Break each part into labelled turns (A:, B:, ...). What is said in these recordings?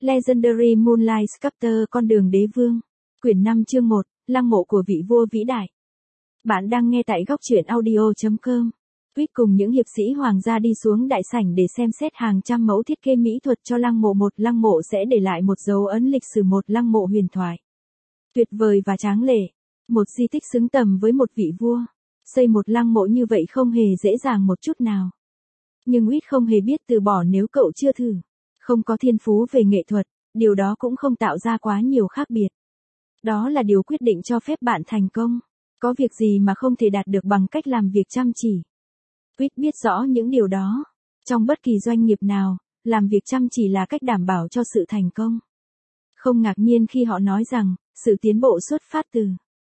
A: Legendary Moonlight Sculptor con đường đế vương. Quyển 5 chương 1, lăng mộ của vị vua vĩ đại. Bạn đang nghe tại góc truyện audio.com. Quýt cùng những hiệp sĩ hoàng gia đi xuống đại sảnh để xem xét hàng trăm mẫu thiết kế mỹ thuật cho lăng mộ. Một lăng mộ sẽ để lại một dấu ấn lịch sử, một lăng mộ huyền thoại. Tuyệt vời và tráng lệ. Một di tích xứng tầm với một vị vua. Xây một lăng mộ như vậy không hề dễ dàng một chút nào. Nhưng Quýt không hề biết từ bỏ nếu cậu chưa thử. Không có thiên phú về nghệ thuật, điều đó cũng không tạo ra quá nhiều khác biệt. Đó là điều quyết định cho phép bạn thành công. Có việc gì mà không thể đạt được bằng cách làm việc chăm chỉ. Quýt biết rõ những điều đó. Trong bất kỳ doanh nghiệp nào, làm việc chăm chỉ là cách đảm bảo cho sự thành công. Không ngạc nhiên khi họ nói rằng, sự tiến bộ xuất phát từ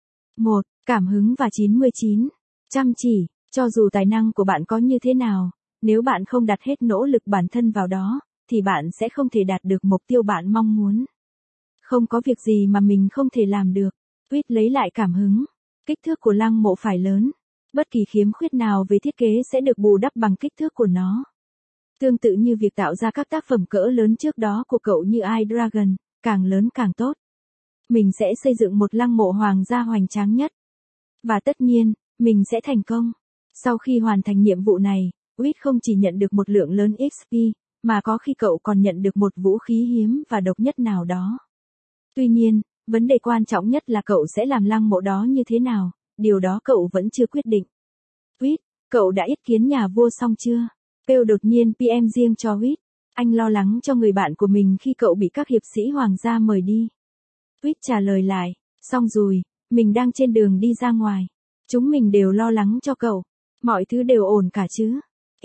A: 1. Cảm hứng và 99. Chăm chỉ, cho dù tài năng của bạn có như thế nào, nếu bạn không đặt hết nỗ lực bản thân vào đó, thì bạn sẽ không thể đạt được mục tiêu bạn mong muốn. Không có việc gì mà mình không thể làm được. Quýt lấy lại cảm hứng. Kích thước của lăng mộ phải lớn. Bất kỳ khiếm khuyết nào về thiết kế sẽ được bù đắp bằng kích thước của nó. Tương tự như việc tạo ra các tác phẩm cỡ lớn trước đó của cậu như iDragon, càng lớn càng tốt. Mình sẽ xây dựng một lăng mộ hoàng gia hoành tráng nhất. Và tất nhiên, mình sẽ thành công. Sau khi hoàn thành nhiệm vụ này, Quýt không chỉ nhận được một lượng lớn XP, mà có khi cậu còn nhận được một vũ khí hiếm và độc nhất nào đó. Tuy nhiên, vấn đề quan trọng nhất là cậu sẽ làm lăng mộ đó như thế nào, điều đó cậu vẫn chưa quyết định. Quýt, cậu đã yết kiến nhà vua xong chưa? Pew đột nhiên PM riêng cho Quýt. Anh lo lắng cho người bạn của mình khi cậu bị các hiệp sĩ hoàng gia mời đi. Quýt trả lời lại, xong rồi, mình đang trên đường đi ra ngoài. Chúng mình đều lo lắng cho cậu. Mọi thứ đều ổn cả chứ?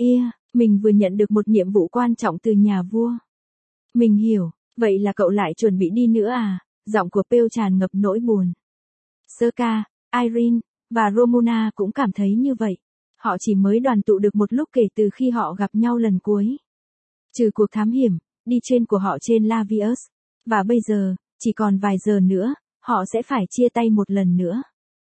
A: Mình vừa nhận được một nhiệm vụ quan trọng từ nhà vua. Mình hiểu, vậy là cậu lại chuẩn bị đi nữa à? Giọng của Pew tràn ngập nỗi buồn. Serka, Irene, và Romuna cũng cảm thấy như vậy. Họ chỉ mới đoàn tụ được một lúc kể từ khi họ gặp nhau lần cuối. Trừ cuộc thám hiểm, đi trên của họ trên Lavius. Và bây giờ, chỉ còn vài giờ nữa, họ sẽ phải chia tay một lần nữa.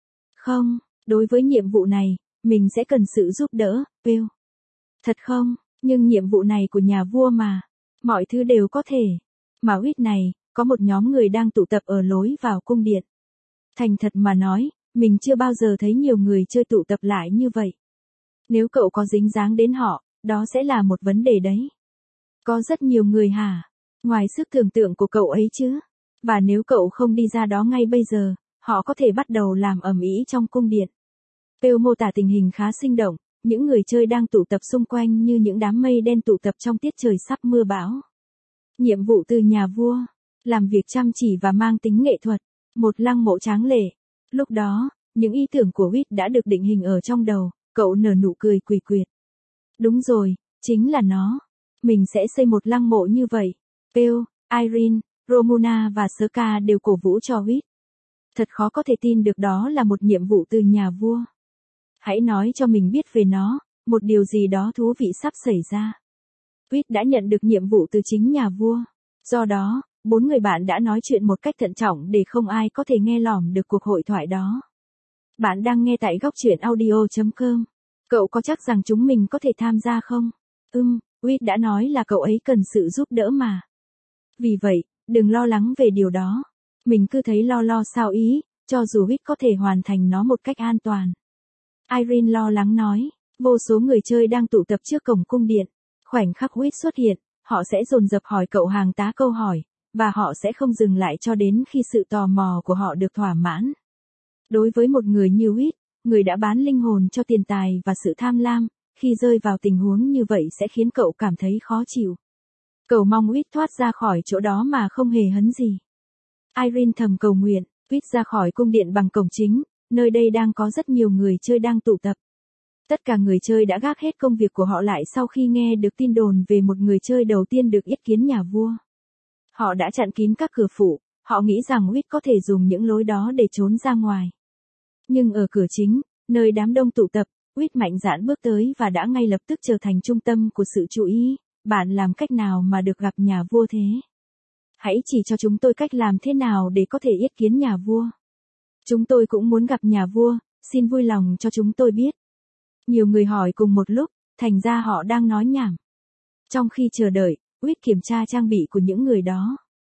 A: Không, đối với nhiệm vụ này, mình sẽ cần sự giúp đỡ, Pew. Thật không, nhưng nhiệm vụ này của nhà vua mà. Mọi thứ đều có thể. Mà Quýt này, có một nhóm người đang tụ tập ở lối vào cung điện. Thành thật mà nói, mình chưa bao giờ thấy nhiều người chơi tụ tập lại như vậy. Nếu cậu có dính dáng đến họ, đó sẽ là một vấn đề đấy. Có rất nhiều người hả? Ngoài sức tưởng tượng của cậu ấy chứ. Và nếu cậu không đi ra đó ngay bây giờ, họ có thể bắt đầu làm ầm ĩ trong cung điện. Pew mô tả tình hình khá sinh động. Những người chơi đang tụ tập xung quanh như những đám mây đen tụ tập trong tiết trời sắp mưa bão. Nhiệm vụ từ nhà vua. Làm việc chăm chỉ và mang tính nghệ thuật. Một lăng mộ tráng lệ. Lúc đó, những ý tưởng của Quýt đã được định hình ở trong đầu. Cậu nở nụ cười quỷ quyệt. Đúng rồi, chính là nó. Mình sẽ xây một lăng mộ như vậy. Pew, Irene, Romuna và Serka đều cổ vũ cho Quýt. Thật khó có thể tin được đó là một nhiệm vụ từ nhà vua. Hãy nói cho mình biết về nó, một điều gì đó thú vị sắp xảy ra. Quýt đã nhận được nhiệm vụ từ chính nhà vua. Do đó, 4 người bạn đã nói chuyện một cách thận trọng để không ai có thể nghe lỏm được cuộc hội thoại đó. Bạn đang nghe tại góc truyện audio.com. Cậu có chắc rằng chúng mình có thể tham gia không? Quýt đã nói là cậu ấy cần sự giúp đỡ mà. Vì vậy, đừng lo lắng về điều đó. Mình cứ thấy lo sao ý, cho dù Quýt có thể hoàn thành nó một cách an toàn. Irene lo lắng nói, vô số người chơi đang tụ tập trước cổng cung điện. Khoảnh khắc Quýt xuất hiện, họ sẽ dồn dập hỏi cậu hàng tá câu hỏi, và họ sẽ không dừng lại cho đến khi sự tò mò của họ được thỏa mãn. Đối với một người như Quýt, người đã bán linh hồn cho tiền tài và sự tham lam, khi rơi vào tình huống như vậy sẽ khiến cậu cảm thấy khó chịu. Cậu mong Quýt thoát ra khỏi chỗ đó mà không hề hấn gì. Irene thầm cầu nguyện, Quýt ra khỏi cung điện bằng cổng chính. Nơi đây đang có rất nhiều người chơi đang tụ tập. Tất cả người chơi đã gác hết công việc của họ lại sau khi nghe được tin đồn về một người chơi đầu tiên được yết kiến nhà vua. Họ đã chặn kín các cửa phụ, họ nghĩ rằng Quýt có thể dùng những lối đó để trốn ra ngoài. Nhưng ở cửa chính, nơi đám đông tụ tập, Quýt mạnh dạn bước tới và đã ngay lập tức trở thành trung tâm của sự chú ý. Bạn làm cách nào mà được gặp nhà vua thế? Hãy chỉ cho chúng tôi cách làm thế nào để có thể yết kiến nhà vua. Chúng tôi cũng muốn gặp nhà vua, xin vui lòng cho chúng tôi biết. Nhiều người hỏi cùng một lúc, thành ra họ đang nói nhảm. Trong khi chờ đợi, Quýt kiểm tra trang bị của những người đó.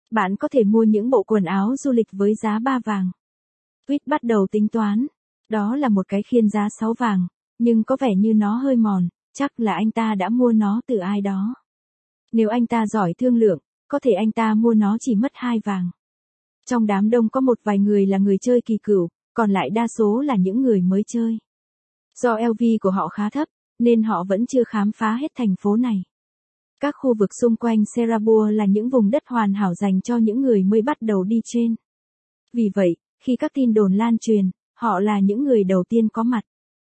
A: Bạn có thể mua những bộ quần áo du lịch với giá 3 vàng. Quýt bắt đầu tính toán. Đó là một cái khiên giá 6 vàng, nhưng có vẻ như nó hơi mòn, chắc là anh ta đã mua nó từ ai đó. Nếu anh ta giỏi thương lượng, có thể anh ta mua nó chỉ mất 2 vàng. Trong đám đông có một vài người là người chơi kỳ cựu, còn lại đa số là những người mới chơi. Do LV của họ khá thấp, nên họ vẫn chưa khám phá hết thành phố này. Các khu vực xung quanh Serabua là những vùng đất hoàn hảo dành cho những người mới bắt đầu đi trên. Vì vậy, khi các tin đồn lan truyền, họ là những người đầu tiên có mặt.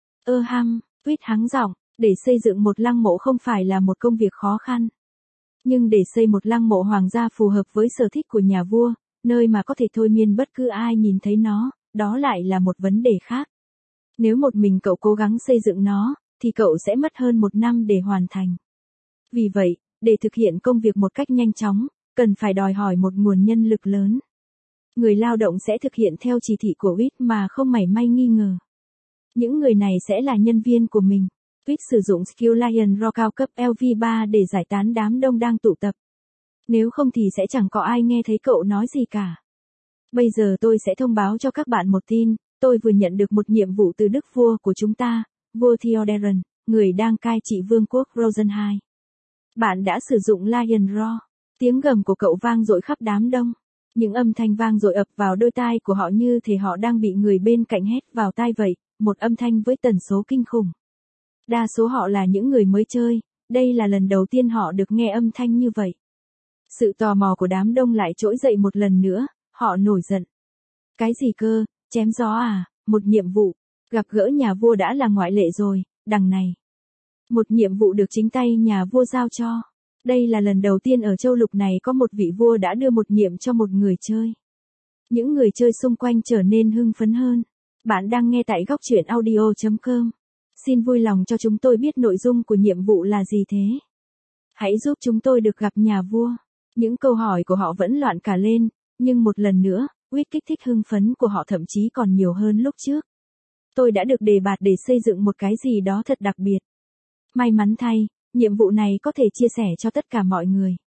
A: Quýt hắng giọng, để xây dựng một lăng mộ không phải là một công việc khó khăn. Nhưng để xây một lăng mộ hoàng gia phù hợp với sở thích của nhà vua, nơi mà có thể thôi miên bất cứ ai nhìn thấy nó, đó lại là một vấn đề khác. Nếu một mình cậu cố gắng xây dựng nó, thì cậu sẽ mất hơn 1 năm để hoàn thành. Vì vậy, để thực hiện công việc một cách nhanh chóng, cần phải đòi hỏi một nguồn nhân lực lớn. Người lao động sẽ thực hiện theo chỉ thị của Quýt mà không mảy may nghi ngờ. Những người này sẽ là nhân viên của mình. Quýt sử dụng skill Lion Raw cao cấp LV3 để giải tán đám đông đang tụ tập. Nếu không thì sẽ chẳng có ai nghe thấy cậu nói gì cả. Bây giờ tôi sẽ thông báo cho các bạn một tin, tôi vừa nhận được một nhiệm vụ từ đức vua của chúng ta, vua Theoderan, người đang cai trị vương quốc Rosenheim. Bạn đã sử dụng Lion Raw. Tiếng gầm của cậu vang dội khắp đám đông. Những âm thanh vang dội ập vào đôi tai của họ như thể họ đang bị người bên cạnh hét vào tai vậy, một âm thanh với tần số kinh khủng. Đa số họ là những người mới chơi, đây là lần đầu tiên họ được nghe âm thanh như vậy. Sự tò mò của đám đông lại trỗi dậy một lần nữa, họ nổi giận. Cái gì cơ, chém gió à, một nhiệm vụ, gặp gỡ nhà vua đã là ngoại lệ rồi, đằng này. Một nhiệm vụ được chính tay nhà vua giao cho. Đây là lần đầu tiên ở châu lục này có một vị vua đã đưa một nhiệm cho một người chơi. Những người chơi xung quanh trở nên hưng phấn hơn. Bạn đang nghe tại góc truyện audio.com. Xin vui lòng cho chúng tôi biết nội dung của nhiệm vụ là gì thế. Hãy giúp chúng tôi được gặp nhà vua. Những câu hỏi của họ vẫn loạn cả lên, nhưng một lần nữa, Quýt kích thích hưng phấn của họ thậm chí còn nhiều hơn lúc trước. Tôi đã được đề bạt để xây dựng một cái gì đó thật đặc biệt. May mắn thay, nhiệm vụ này có thể chia sẻ cho tất cả mọi người.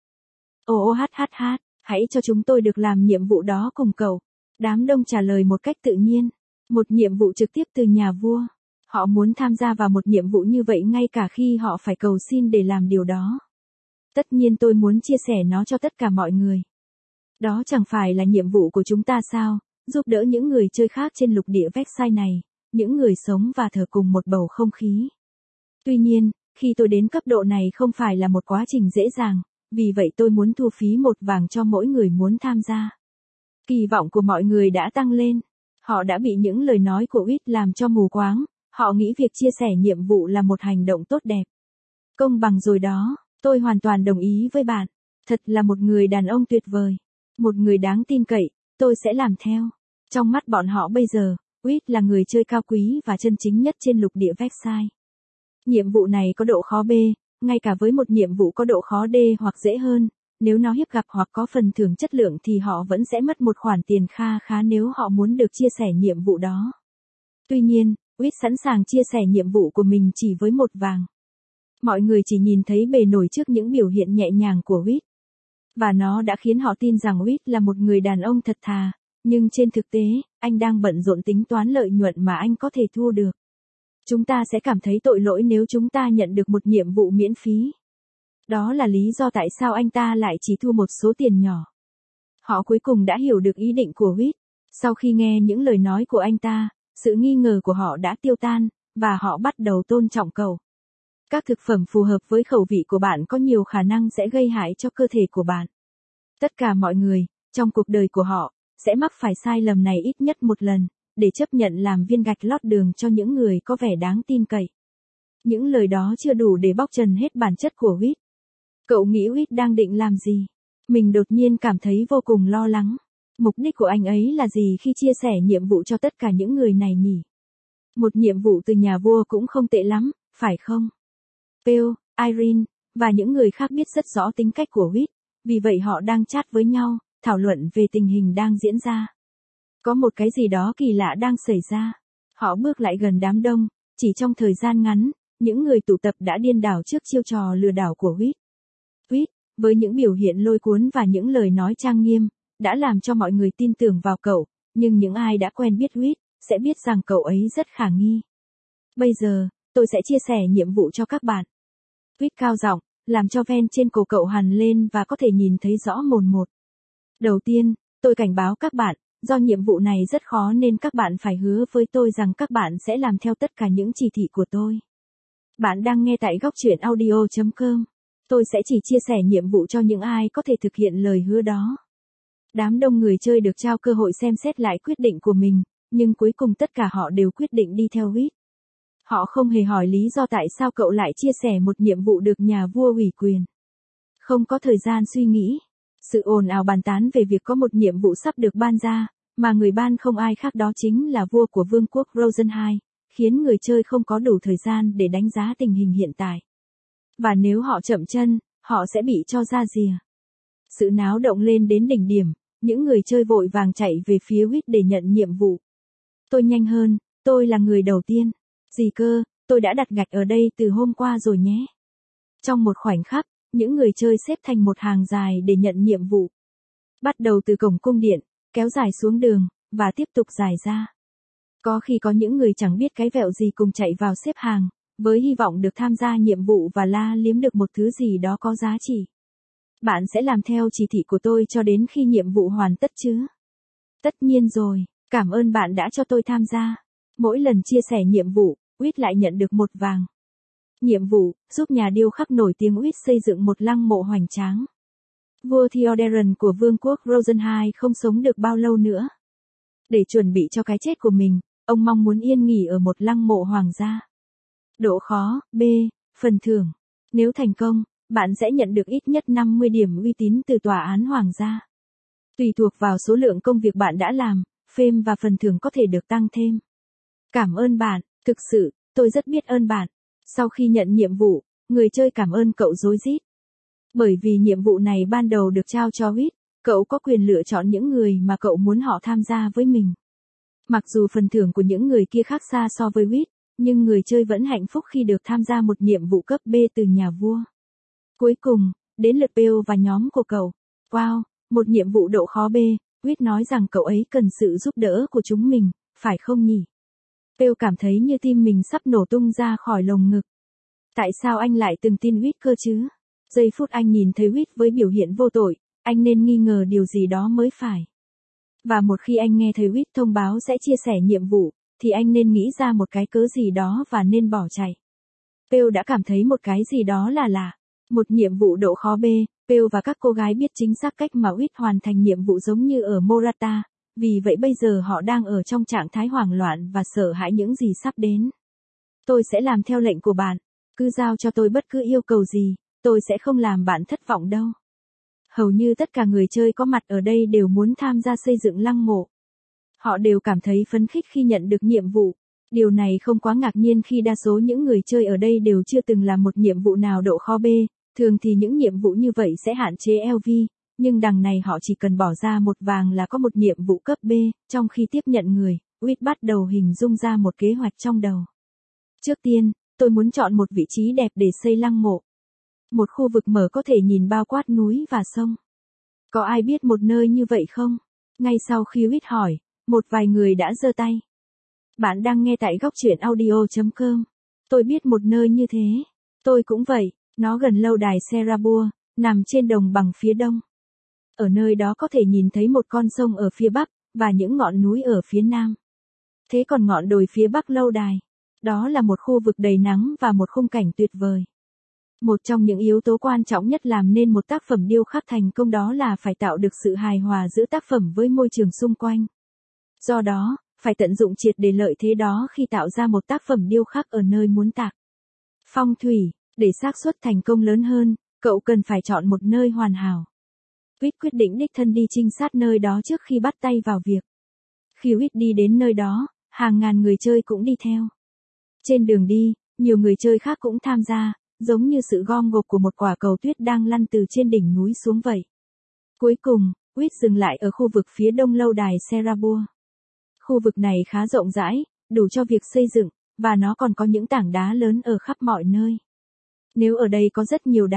A: Hãy cho chúng tôi được làm nhiệm vụ đó cùng cậu. Đám đông trả lời một cách tự nhiên. Một nhiệm vụ trực tiếp từ nhà vua. Họ muốn tham gia vào một nhiệm vụ như vậy ngay cả khi họ phải cầu xin để làm điều đó. Tất nhiên tôi muốn chia sẻ nó cho tất cả mọi người. Đó chẳng phải là nhiệm vụ của chúng ta sao, giúp đỡ những người chơi khác trên lục địa Vexai này, những người sống và thở cùng một bầu không khí. Tuy nhiên, khi tôi đến cấp độ này không phải là một quá trình dễ dàng, vì vậy tôi muốn thu phí 1 vàng cho mỗi người muốn tham gia. Kỳ vọng của mọi người đã tăng lên. Họ đã bị những lời nói của Quýt làm cho mù quáng, họ nghĩ việc chia sẻ nhiệm vụ là một hành động tốt đẹp. Công bằng rồi đó, tôi hoàn toàn đồng ý với bạn. Thật là một người đàn ông tuyệt vời. Một người đáng tin cậy, tôi sẽ làm theo. Trong mắt bọn họ bây giờ, Quýt là người chơi cao quý và chân chính nhất trên lục địa Vexai. Nhiệm vụ này có độ khó B, ngay cả với một nhiệm vụ có độ khó D hoặc dễ hơn, nếu nó hiếp gặp hoặc có phần thưởng chất lượng thì họ vẫn sẽ mất một khoản tiền kha khá nếu họ muốn được chia sẻ nhiệm vụ đó. Tuy nhiên, Quýt sẵn sàng chia sẻ nhiệm vụ của mình chỉ với 1 vàng. Mọi người chỉ nhìn thấy bề nổi trước những biểu hiện nhẹ nhàng của Quýt. Và nó đã khiến họ tin rằng Quýt là một người đàn ông thật thà, nhưng trên thực tế, anh đang bận rộn tính toán lợi nhuận mà anh có thể thu được. Chúng ta sẽ cảm thấy tội lỗi nếu chúng ta nhận được một nhiệm vụ miễn phí. Đó là lý do tại sao anh ta lại chỉ thu một số tiền nhỏ. Họ cuối cùng đã hiểu được ý định của Quýt. Sau khi nghe những lời nói của anh ta, sự nghi ngờ của họ đã tiêu tan, và họ bắt đầu tôn trọng cậu. Các thực phẩm phù hợp với khẩu vị của bạn có nhiều khả năng sẽ gây hại cho cơ thể của bạn. Tất cả mọi người, trong cuộc đời của họ, sẽ mắc phải sai lầm này ít nhất một lần, để chấp nhận làm viên gạch lót đường cho những người có vẻ đáng tin cậy. Những lời đó chưa đủ để bóc trần hết bản chất của Quýt. Cậu nghĩ Quýt đang định làm gì? Mình đột nhiên cảm thấy vô cùng lo lắng. Mục đích của anh ấy là gì khi chia sẻ nhiệm vụ cho tất cả những người này nhỉ? Một nhiệm vụ từ nhà vua cũng không tệ lắm, phải không? Phil, Irene, và những người khác biết rất rõ tính cách của Quýt, vì vậy họ đang chat với nhau, thảo luận về tình hình đang diễn ra. Có một cái gì đó kỳ lạ đang xảy ra. Họ bước lại gần đám đông, chỉ trong thời gian ngắn, những người tụ tập đã điên đảo trước chiêu trò lừa đảo của Quýt. Quýt, với những biểu hiện lôi cuốn và những lời nói trang nghiêm, đã làm cho mọi người tin tưởng vào cậu, nhưng những ai đã quen biết Reed, sẽ biết rằng cậu ấy rất khả nghi. Bây giờ, tôi sẽ chia sẻ nhiệm vụ cho các bạn. Reed cao giọng, làm cho ven trên cổ cậu hằn lên và có thể nhìn thấy rõ mồn một. Đầu tiên, tôi cảnh báo các bạn, do nhiệm vụ này rất khó nên các bạn phải hứa với tôi rằng các bạn sẽ làm theo tất cả những chỉ thị của tôi. Bạn đang nghe tại góc truyện audio.com. Tôi sẽ chỉ chia sẻ nhiệm vụ cho những ai có thể thực hiện lời hứa đó. Đám đông người chơi được trao cơ hội xem xét lại quyết định của mình, nhưng cuối cùng tất cả họ đều quyết định đi theo Reed. Họ không hề hỏi lý do tại sao cậu lại chia sẻ một nhiệm vụ được nhà vua ủy quyền. Không có thời gian suy nghĩ. Sự ồn ào bàn tán về việc có một nhiệm vụ sắp được ban ra, mà người ban không ai khác đó chính là vua của vương quốc Rosenheim, khiến người chơi không có đủ thời gian để đánh giá tình hình hiện tại. Và nếu họ chậm chân, họ sẽ bị cho ra rìa. Sự náo động lên đến đỉnh điểm, những người chơi vội vàng chạy về phía Reed để nhận nhiệm vụ. Tôi nhanh hơn, tôi là người đầu tiên. Gì cơ, tôi đã đặt gạch ở đây từ hôm qua rồi nhé. Trong một khoảnh khắc, những người chơi xếp thành một hàng dài để nhận nhiệm vụ. Bắt đầu từ cổng cung điện, kéo dài xuống đường, và tiếp tục dài ra. Có khi có những người chẳng biết cái vẹo gì cùng chạy vào xếp hàng, với hy vọng được tham gia nhiệm vụ và la liếm được một thứ gì đó có giá trị. Bạn sẽ làm theo chỉ thị của tôi cho đến khi nhiệm vụ hoàn tất chứ? Tất nhiên rồi, cảm ơn bạn đã cho tôi tham gia. Mỗi lần chia sẻ nhiệm vụ, Reed lại nhận được một vàng. Nhiệm vụ, giúp nhà điêu khắc nổi tiếng Reed xây dựng một lăng mộ hoành tráng. Vua Theodoren của vương quốc Rosenheim không sống được bao lâu nữa. Để chuẩn bị cho cái chết của mình, ông mong muốn yên nghỉ ở một lăng mộ hoàng gia. Độ khó, B, phần thưởng. Nếu thành công, bạn sẽ nhận được ít nhất 50 điểm uy tín từ tòa án hoàng gia. Tùy thuộc vào số lượng công việc bạn đã làm, fame và phần thưởng có thể được tăng thêm. Cảm ơn bạn, thực sự, tôi rất biết ơn bạn. Sau khi nhận nhiệm vụ, người chơi cảm ơn cậu rối rít. Bởi vì nhiệm vụ này ban đầu được trao cho Reed, cậu có quyền lựa chọn những người mà cậu muốn họ tham gia với mình. Mặc dù phần thưởng của những người kia khác xa so với Reed, nhưng người chơi vẫn hạnh phúc khi được tham gia một nhiệm vụ cấp B từ nhà vua. Cuối cùng, đến lượt Bill và nhóm của cậu. Wow, một nhiệm vụ độ khó B, Reed nói rằng cậu ấy cần sự giúp đỡ của chúng mình, phải không nhỉ? Bill cảm thấy như tim mình sắp nổ tung ra khỏi lồng ngực. Tại sao anh lại từng tin Reed cơ chứ? Giây phút anh nhìn thấy Reed với biểu hiện vô tội, anh nên nghi ngờ điều gì đó mới phải. Và một khi anh nghe thấy Reed thông báo sẽ chia sẻ nhiệm vụ, thì anh nên nghĩ ra một cái cớ gì đó và nên bỏ chạy. Bill đã cảm thấy một cái gì đó là lạ. Một nhiệm vụ độ khó B, Bill và các cô gái biết chính xác cách mà Reed hoàn thành nhiệm vụ giống như ở Morata, vì vậy bây giờ họ đang ở trong trạng thái hoảng loạn và sợ hãi những gì sắp đến. Tôi sẽ làm theo lệnh của bạn, cứ giao cho tôi bất cứ yêu cầu gì, tôi sẽ không làm bạn thất vọng đâu. Hầu như tất cả người chơi có mặt ở đây đều muốn tham gia xây dựng lăng mộ. Họ đều cảm thấy phấn khích khi nhận được nhiệm vụ. Điều này không quá ngạc nhiên khi đa số những người chơi ở đây đều chưa từng làm một nhiệm vụ nào độ khó B, thường thì những nhiệm vụ như vậy sẽ hạn chế LV, nhưng đằng này họ chỉ cần bỏ ra một vàng là có một nhiệm vụ cấp B, trong khi tiếp nhận người, Reed bắt đầu hình dung ra một kế hoạch trong đầu. Trước tiên, tôi muốn chọn một vị trí đẹp để xây lăng mộ. Một khu vực mở có thể nhìn bao quát núi và sông. Có ai biết một nơi như vậy không? Ngay sau khi Reed hỏi, một vài người đã giơ tay. Bạn đang nghe tại góc truyện audio.com. Tôi biết một nơi như thế. Tôi cũng vậy, nó gần lâu đài Serabua, nằm trên đồng bằng phía đông. Ở nơi đó có thể nhìn thấy một con sông ở phía bắc, và những ngọn núi ở phía nam. Thế còn ngọn đồi phía bắc lâu đài, đó là một khu vực đầy nắng và một khung cảnh tuyệt vời. Một trong những yếu tố quan trọng nhất làm nên một tác phẩm điêu khắc thành công đó là phải tạo được sự hài hòa giữa tác phẩm với môi trường xung quanh. Do đó, phải tận dụng triệt để lợi thế đó khi tạo ra một tác phẩm điêu khắc ở nơi muốn tạc. Phong thủy, để xác suất thành công lớn hơn, cậu cần phải chọn một nơi hoàn hảo. Reed quyết định đích thân đi trinh sát nơi đó trước khi bắt tay vào việc. Khi Reed đi đến nơi đó, hàng ngàn người chơi cũng đi theo. Trên đường đi, nhiều người chơi khác cũng tham gia, giống như sự gom gộp của một quả cầu tuyết đang lăn từ trên đỉnh núi xuống vậy. Cuối cùng, Reed dừng lại ở khu vực phía đông lâu đài Serabua. Khu vực này khá rộng rãi, đủ cho việc xây dựng, và nó còn có những tảng đá lớn ở khắp mọi nơi. Nếu ở đây có rất nhiều đá,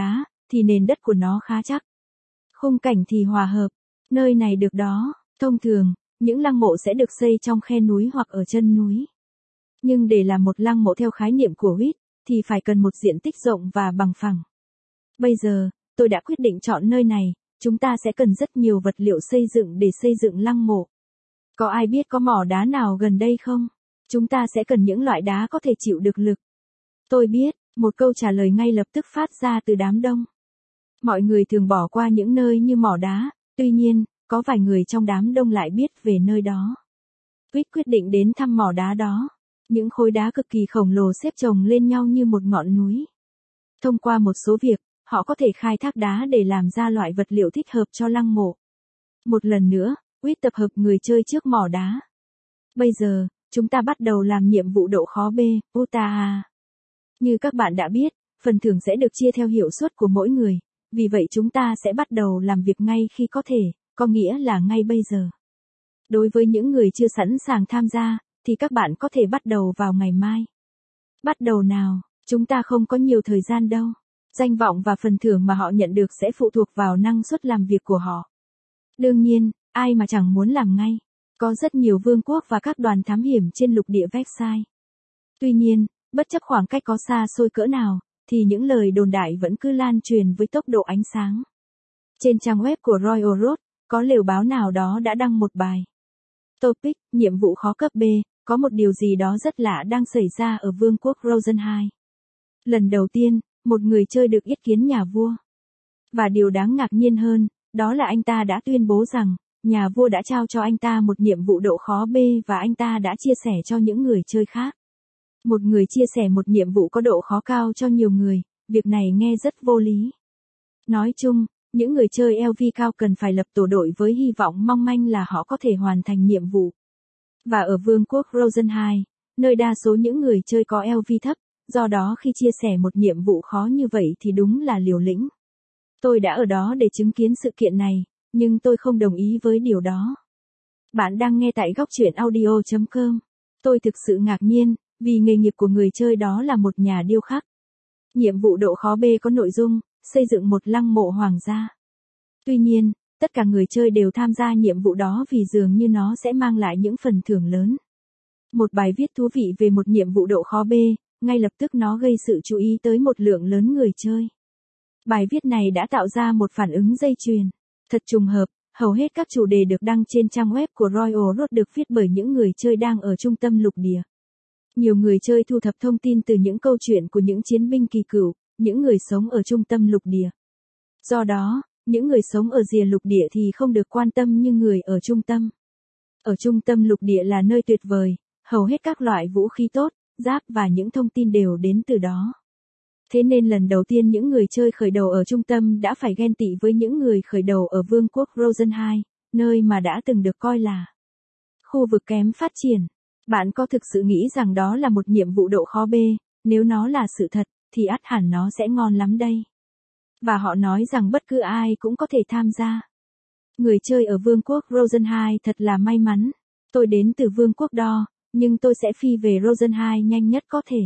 A: thì nền đất của nó khá chắc. Khung cảnh thì hòa hợp, nơi này được đó. Thông thường, những lăng mộ sẽ được xây trong khe núi hoặc ở chân núi. Nhưng để làm một lăng mộ theo khái niệm của Whit, thì phải cần một diện tích rộng và bằng phẳng. Bây giờ, tôi đã quyết định chọn nơi này, chúng ta sẽ cần rất nhiều vật liệu xây dựng để xây dựng lăng mộ. Có ai biết có mỏ đá nào gần đây không? Chúng ta sẽ cần những loại đá có thể chịu được lực. Tôi biết, một câu trả lời ngay lập tức phát ra từ đám đông. Mọi người thường bỏ qua những nơi như mỏ đá, tuy nhiên, có vài người trong đám đông lại biết về nơi đó. Whit quyết định đến thăm mỏ đá đó. Những khối đá cực kỳ khổng lồ xếp chồng lên nhau như một ngọn núi. Thông qua một số việc, họ có thể khai thác đá để làm ra loại vật liệu thích hợp cho lăng mộ. Một lần nữa, Whit tập hợp người chơi trước mỏ đá. Bây giờ, chúng ta bắt đầu làm nhiệm vụ độ khó B, Utah. Như các bạn đã biết, phần thưởng sẽ được chia theo hiệu suất của mỗi người, vì vậy chúng ta sẽ bắt đầu làm việc ngay khi có thể, có nghĩa là ngay bây giờ. Đối với những người chưa sẵn sàng tham gia, thì các bạn có thể bắt đầu vào ngày mai. Bắt đầu nào, chúng ta không có nhiều thời gian đâu. Danh vọng và phần thưởng mà họ nhận được sẽ phụ thuộc vào năng suất làm việc của họ. Đương nhiên, ai mà chẳng muốn làm ngay. Có rất nhiều vương quốc và các đoàn thám hiểm trên lục địa Versailles. Tuy nhiên, bất chấp khoảng cách có xa xôi cỡ nào, thì những lời đồn đại vẫn cứ lan truyền với tốc độ ánh sáng. Trên trang web của Royal Road, có lều báo nào đó đã đăng một bài. Topic, nhiệm vụ khó cấp B, có một điều gì đó rất lạ đang xảy ra ở vương quốc Rosenheim. Lần đầu tiên, một người chơi được yết kiến nhà vua. Và điều đáng ngạc nhiên hơn, đó là anh ta đã tuyên bố rằng, nhà vua đã trao cho anh ta một nhiệm vụ độ khó B và anh ta đã chia sẻ cho những người chơi khác. Một người chia sẻ một nhiệm vụ có độ khó cao cho nhiều người, việc này nghe rất vô lý. Nói chung, những người chơi LV cao cần phải lập tổ đội với hy vọng mong manh là họ có thể hoàn thành nhiệm vụ. Và ở vương quốc Rosenheim, nơi đa số những người chơi có LV thấp, do đó khi chia sẻ một nhiệm vụ khó như vậy thì đúng là liều lĩnh. Tôi đã ở đó để chứng kiến sự kiện này, nhưng tôi không đồng ý với điều đó. Bạn đang nghe tại góc truyện audio.com. Tôi thực sự ngạc nhiên, vì nghề nghiệp của người chơi đó là một nhà điêu khắc. Nhiệm vụ độ khó B có nội dung, xây dựng một lăng mộ hoàng gia. Tuy nhiên, tất cả người chơi đều tham gia nhiệm vụ đó vì dường như nó sẽ mang lại những phần thưởng lớn. Một bài viết thú vị về một nhiệm vụ độ khó B, ngay lập tức nó gây sự chú ý tới một lượng lớn người chơi. Bài viết này đã tạo ra một phản ứng dây chuyền. Thật trùng hợp, hầu hết các chủ đề được đăng trên trang web của Royal Road được viết bởi những người chơi đang ở trung tâm lục địa. Nhiều người chơi thu thập thông tin từ những câu chuyện của những chiến binh kỳ cựu, những người sống ở trung tâm lục địa. Do đó, những người sống ở rìa lục địa thì không được quan tâm như người ở trung tâm. Ở trung tâm lục địa là nơi tuyệt vời, hầu hết các loại vũ khí tốt, giáp và những thông tin đều đến từ đó. Thế nên lần đầu tiên những người chơi khởi đầu ở trung tâm đã phải ghen tị với những người khởi đầu ở vương quốc Rosenheim, nơi mà đã từng được coi là khu vực kém phát triển. Bạn có thực sự nghĩ rằng đó là một nhiệm vụ độ khó B, nếu nó là sự thật, thì ắt hẳn nó sẽ ngon lắm đây. Và họ nói rằng bất cứ ai cũng có thể tham gia. Người chơi ở vương quốc Rosenheim thật là may mắn. Tôi đến từ vương quốc đó, nhưng tôi sẽ phi về Rosenheim nhanh nhất có thể.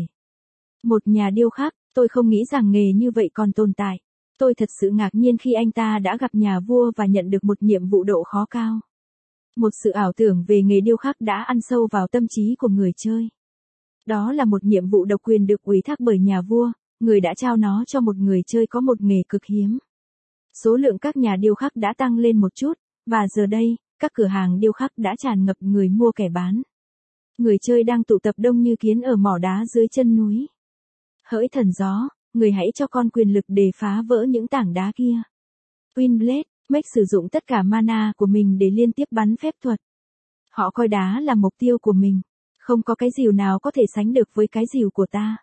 A: Một nhà điêu khắc, tôi không nghĩ rằng nghề như vậy còn tồn tại. Tôi thật sự ngạc nhiên khi anh ta đã gặp nhà vua và nhận được một nhiệm vụ độ khó cao. Một sự ảo tưởng về nghề điêu khắc đã ăn sâu vào tâm trí của người chơi. Đó là một nhiệm vụ độc quyền được ủy thác bởi nhà vua, người đã trao nó cho một người chơi có một nghề cực hiếm. Số lượng các nhà điêu khắc đã tăng lên một chút, và giờ đây, các cửa hàng điêu khắc đã tràn ngập người mua kẻ bán. Người chơi đang tụ tập đông như kiến ở mỏ đá dưới chân núi. Hỡi thần gió, người hãy cho con quyền lực để phá vỡ những tảng đá kia. Winblade, Make sử dụng tất cả mana của mình để liên tiếp bắn phép thuật. Họ coi đá là mục tiêu của mình. Không có cái rìu nào có thể sánh được với cái rìu của ta.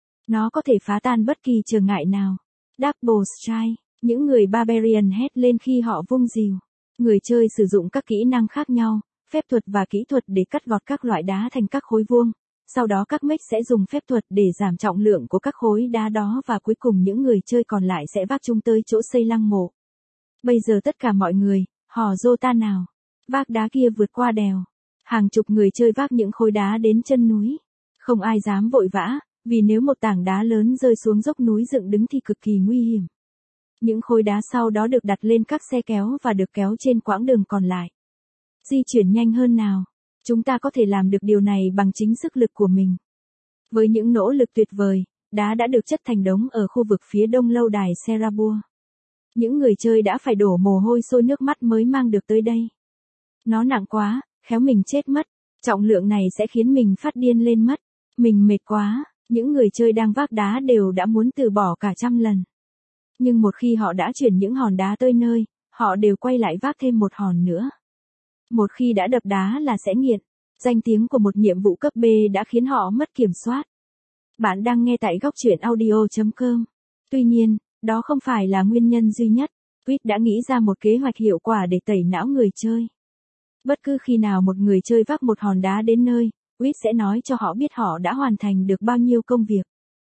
A: Nó có thể phá tan bất kỳ trở ngại nào. Double Strike, những người Barbarian hét lên khi họ vung rìu. Người chơi sử dụng các kỹ năng khác nhau, phép thuật và kỹ thuật để cắt gọt các loại đá thành các khối vuông. Sau đó các mech sẽ dùng phép thuật để giảm trọng lượng của các khối đá đó và cuối cùng những người chơi còn lại sẽ vác chúng tới chỗ xây lăng mộ. Bây giờ tất cả mọi người, hò rô ta nào. Vác đá kia vượt qua đèo. Hàng chục người chơi vác những khối đá đến chân núi. Không ai dám vội vã, vì nếu một tảng đá lớn rơi xuống dốc núi dựng đứng thì cực kỳ nguy hiểm. Những khối đá sau đó được đặt lên các xe kéo và được kéo trên quãng đường còn lại. Di chuyển nhanh hơn nào. Chúng ta có thể làm được điều này bằng chính sức lực của mình. Với những nỗ lực tuyệt vời, đá đã được chất thành đống ở khu vực phía đông lâu đài Serabua. Những người chơi đã phải đổ mồ hôi sôi nước mắt mới mang được tới đây. Nó nặng quá, khéo mình chết mất. Trọng lượng này sẽ khiến mình phát điên lên mất. Mình mệt quá, những người chơi đang vác đá đều đã muốn từ bỏ cả trăm lần. Nhưng một khi họ đã chuyển những hòn đá tới nơi, họ đều quay lại vác thêm một hòn nữa. Một khi đã đập đá là sẽ nghiện. Danh tiếng của một nhiệm vụ cấp B đã khiến họ mất kiểm soát. Bạn đang nghe tại góc truyện audio.com. Tuy nhiên, đó không phải là nguyên nhân duy nhất. Quýt đã nghĩ ra một kế hoạch hiệu quả để tẩy não người chơi. Bất cứ khi nào một người chơi vác một hòn đá đến nơi, Quýt sẽ nói cho họ biết họ đã hoàn thành được bao nhiêu công việc.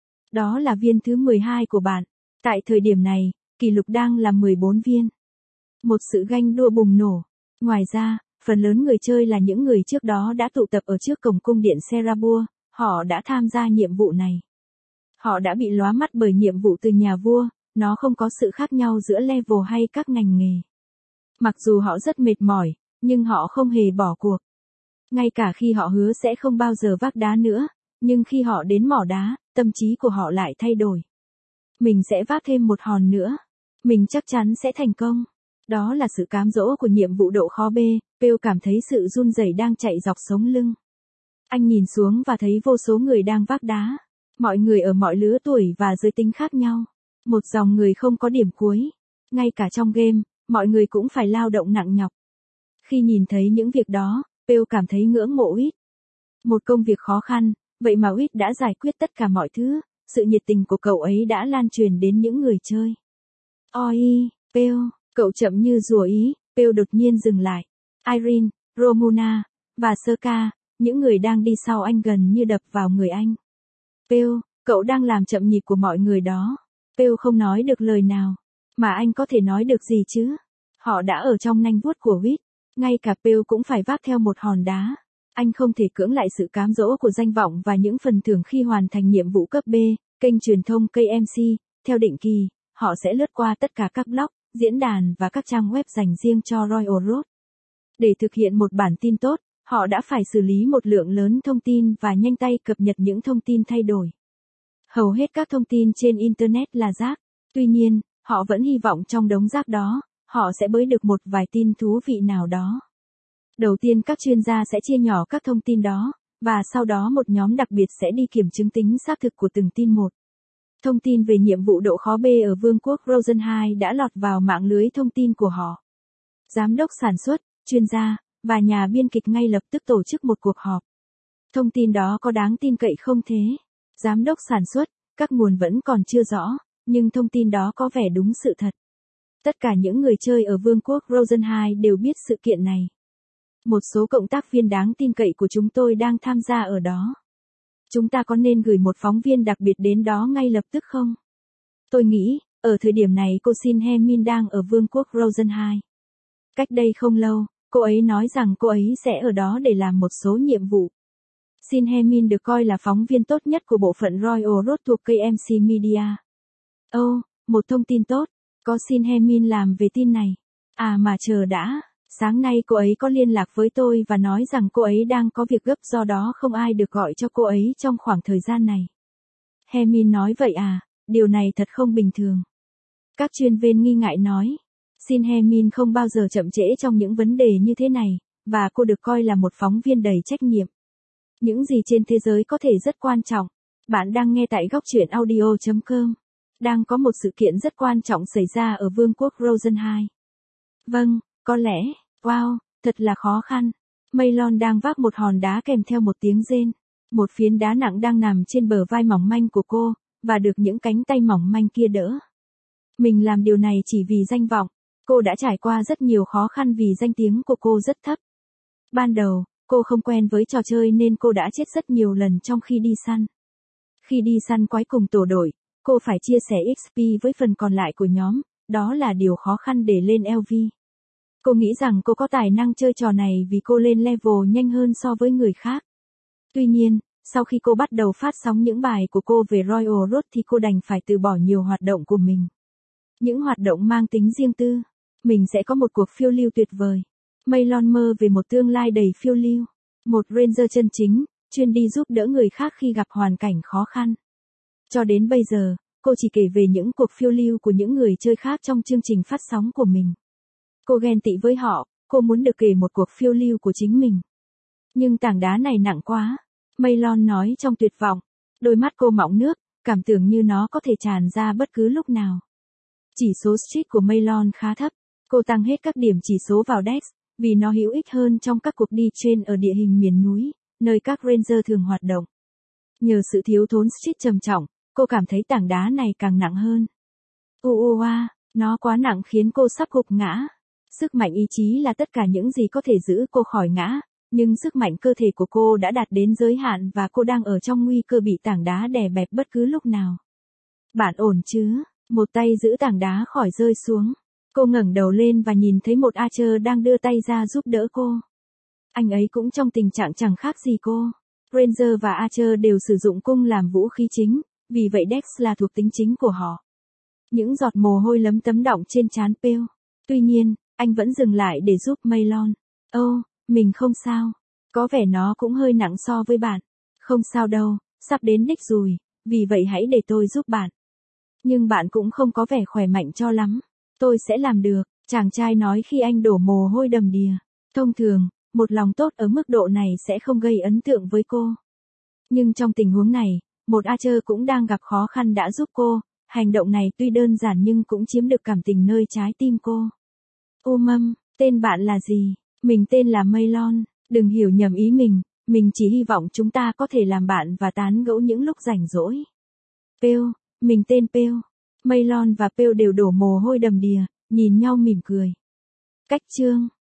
A: Đó là viên thứ 12 của bạn. Tại thời điểm này, kỷ lục đang là 14 viên. Một sự ganh đua bùng nổ. Ngoài ra, phần lớn người chơi là những người trước đó đã tụ tập ở trước cổng cung điện Serabua, họ đã tham gia nhiệm vụ này. Họ đã bị lóa mắt bởi nhiệm vụ từ nhà vua, nó không có sự khác nhau giữa level hay các ngành nghề. Mặc dù họ rất mệt mỏi, nhưng họ không hề bỏ cuộc. Ngay cả khi họ hứa sẽ không bao giờ vác đá nữa, nhưng khi họ đến mỏ đá, tâm trí của họ lại thay đổi. Mình sẽ vác thêm một hòn nữa. Mình chắc chắn sẽ thành công. Đó là sự cám dỗ của nhiệm vụ độ khó B. Pale cảm thấy sự run rẩy đang chạy dọc sống lưng. Anh nhìn xuống và thấy vô số người đang vác đá. Mọi người ở mọi lứa tuổi và giới tính khác nhau. Một dòng người không có điểm cuối. Ngay cả trong game, mọi người cũng phải lao động nặng nhọc. Khi nhìn thấy những việc đó, Pale cảm thấy ngưỡng mộ Quýt. Một công việc khó khăn, vậy mà Quýt đã giải quyết tất cả mọi thứ. Sự nhiệt tình của cậu ấy đã lan truyền đến những người chơi. Ôi, Pale, cậu chậm như rùa ý. Pale đột nhiên dừng lại. Irene, Romuna và Serka, những người đang đi sau anh gần như đập vào người anh. Pale, cậu đang làm chậm nhịp của mọi người đó. Pale không nói được lời nào. Mà anh có thể nói được gì chứ? Họ đã ở trong nanh vuốt của Quýt. Ngay cả Pale cũng phải vác theo một hòn đá. Anh không thể cưỡng lại sự cám dỗ của danh vọng và những phần thưởng khi hoàn thành nhiệm vụ cấp B. Kênh truyền thông KMC, theo định kỳ, họ sẽ lướt qua tất cả các blog, diễn đàn và các trang web dành riêng cho Royal Road. Để thực hiện một bản tin tốt, họ đã phải xử lý một lượng lớn thông tin và nhanh tay cập nhật những thông tin thay đổi. Hầu hết các thông tin trên Internet là rác. Tuy nhiên, họ vẫn hy vọng trong đống rác đó, họ sẽ bới được một vài tin thú vị nào đó. Đầu tiên các chuyên gia sẽ chia nhỏ các thông tin đó, và sau đó một nhóm đặc biệt sẽ đi kiểm chứng tính xác thực của từng tin một. Thông tin về nhiệm vụ độ khó B ở Vương quốc Rosen 2 đã lọt vào mạng lưới thông tin của họ. Giám đốc sản xuất, chuyên gia, và nhà biên kịch ngay lập tức tổ chức một cuộc họp. Thông tin đó có đáng tin cậy không thế? Giám đốc sản xuất, các nguồn vẫn còn chưa rõ, nhưng thông tin đó có vẻ đúng sự thật. Tất cả những người chơi ở Vương quốc Rosen 2 đều biết sự kiện này. Một số cộng tác viên đáng tin cậy của chúng tôi đang tham gia ở đó. Chúng ta có nên gửi một phóng viên đặc biệt đến đó ngay lập tức không? Tôi nghĩ, ở thời điểm này cô Shin Hye-min đang ở Vương quốc Rosen 2. Cách đây không lâu, cô ấy nói rằng cô ấy sẽ ở đó để làm một số nhiệm vụ. Shin Hye-min được coi là phóng viên tốt nhất của bộ phận Royal Road thuộc KMC Media. Một thông tin tốt, có Shin Hye-min làm về tin này. À mà chờ đã. Sáng nay cô ấy có liên lạc với tôi và nói rằng cô ấy đang có việc gấp do đó không ai được gọi cho cô ấy trong khoảng thời gian này. Hye-min nói vậy à, điều này thật không bình thường. Các chuyên viên nghi ngại nói. Shin Hye-min không bao giờ chậm trễ trong những vấn đề như thế này, và cô được coi là một phóng viên đầy trách nhiệm. Những gì trên thế giới có thể rất quan trọng. Bạn đang nghe tại góc truyện audio.com. Đang có một sự kiện rất quan trọng xảy ra ở Vương quốc Rosen 2. Vâng, có lẽ. Wow, thật là khó khăn. Maylon đang vác một hòn đá kèm theo một tiếng rên. Một phiến đá nặng đang nằm trên bờ vai mỏng manh của cô, và được những cánh tay mỏng manh kia đỡ. Mình làm điều này chỉ vì danh vọng. Cô đã trải qua rất nhiều khó khăn vì danh tiếng của cô rất thấp. Ban đầu, cô không quen với trò chơi nên cô đã chết rất nhiều lần trong khi đi săn. Khi đi săn quái cùng tổ đội, cô phải chia sẻ XP với phần còn lại của nhóm, đó là điều khó khăn để lên LV. Cô nghĩ rằng cô có tài năng chơi trò này vì cô lên level nhanh hơn so với người khác. Tuy nhiên, sau khi cô bắt đầu phát sóng những bài của cô về Royal Road thì cô đành phải từ bỏ nhiều hoạt động của mình. Những hoạt động mang tính riêng tư. Mình sẽ có một cuộc phiêu lưu tuyệt vời. Maylon mơ về một tương lai đầy phiêu lưu. Một Ranger chân chính, chuyên đi giúp đỡ người khác khi gặp hoàn cảnh khó khăn. Cho đến bây giờ, cô chỉ kể về những cuộc phiêu lưu của những người chơi khác trong chương trình phát sóng của mình. Cô ghen tị với họ, cô muốn được kể một cuộc phiêu lưu của chính mình. Nhưng tảng đá này nặng quá. Maylon nói trong tuyệt vọng. Đôi mắt cô mọng nước, cảm tưởng như nó có thể tràn ra bất cứ lúc nào. Chỉ số street của Maylon khá thấp. Cô tăng hết các điểm chỉ số vào Dex, vì nó hữu ích hơn trong các cuộc đi trail ở địa hình miền núi, nơi các Ranger thường hoạt động. Nhờ sự thiếu thốn street trầm trọng, cô cảm thấy tảng đá này càng nặng hơn. Nó quá nặng khiến cô sắp gục ngã. Sức mạnh ý chí là tất cả những gì có thể giữ cô khỏi ngã, nhưng sức mạnh cơ thể của cô đã đạt đến giới hạn và cô đang ở trong nguy cơ bị tảng đá đè bẹp bất cứ lúc nào. Bạn ổn chứ? Một tay giữ tảng đá khỏi rơi xuống. Cô ngẩng đầu lên và nhìn thấy một Archer đang đưa tay ra giúp đỡ cô. Anh ấy cũng trong tình trạng chẳng khác gì cô. Ranger và Archer đều sử dụng cung làm vũ khí chính, vì vậy Dex là thuộc tính chính của họ. Những giọt mồ hôi lấm tấm đọng trên trán Pale. Tuy nhiên, anh vẫn dừng lại để giúp Maylon. Mình không sao. Có vẻ nó cũng hơi nặng so với bạn. Không sao đâu, sắp đến đích rồi, vì vậy hãy để tôi giúp bạn. Nhưng bạn cũng không có vẻ khỏe mạnh cho lắm. Tôi sẽ làm được, chàng trai nói khi anh đổ mồ hôi đầm đìa. Thông thường, một lòng tốt ở mức độ này sẽ không gây ấn tượng với cô. Nhưng trong tình huống này, một Archer cũng đang gặp khó khăn đã giúp cô. Hành động này tuy đơn giản nhưng cũng chiếm được cảm tình nơi trái tim cô. Tên bạn là gì? Mình tên là Maylon. Đừng hiểu nhầm ý mình chỉ hy vọng chúng ta có thể làm bạn và tán gẫu những lúc rảnh rỗi. Pale, mình tên Pale. Maylon và Pale đều đổ mồ hôi đầm đìa, nhìn nhau mỉm cười. Cách chương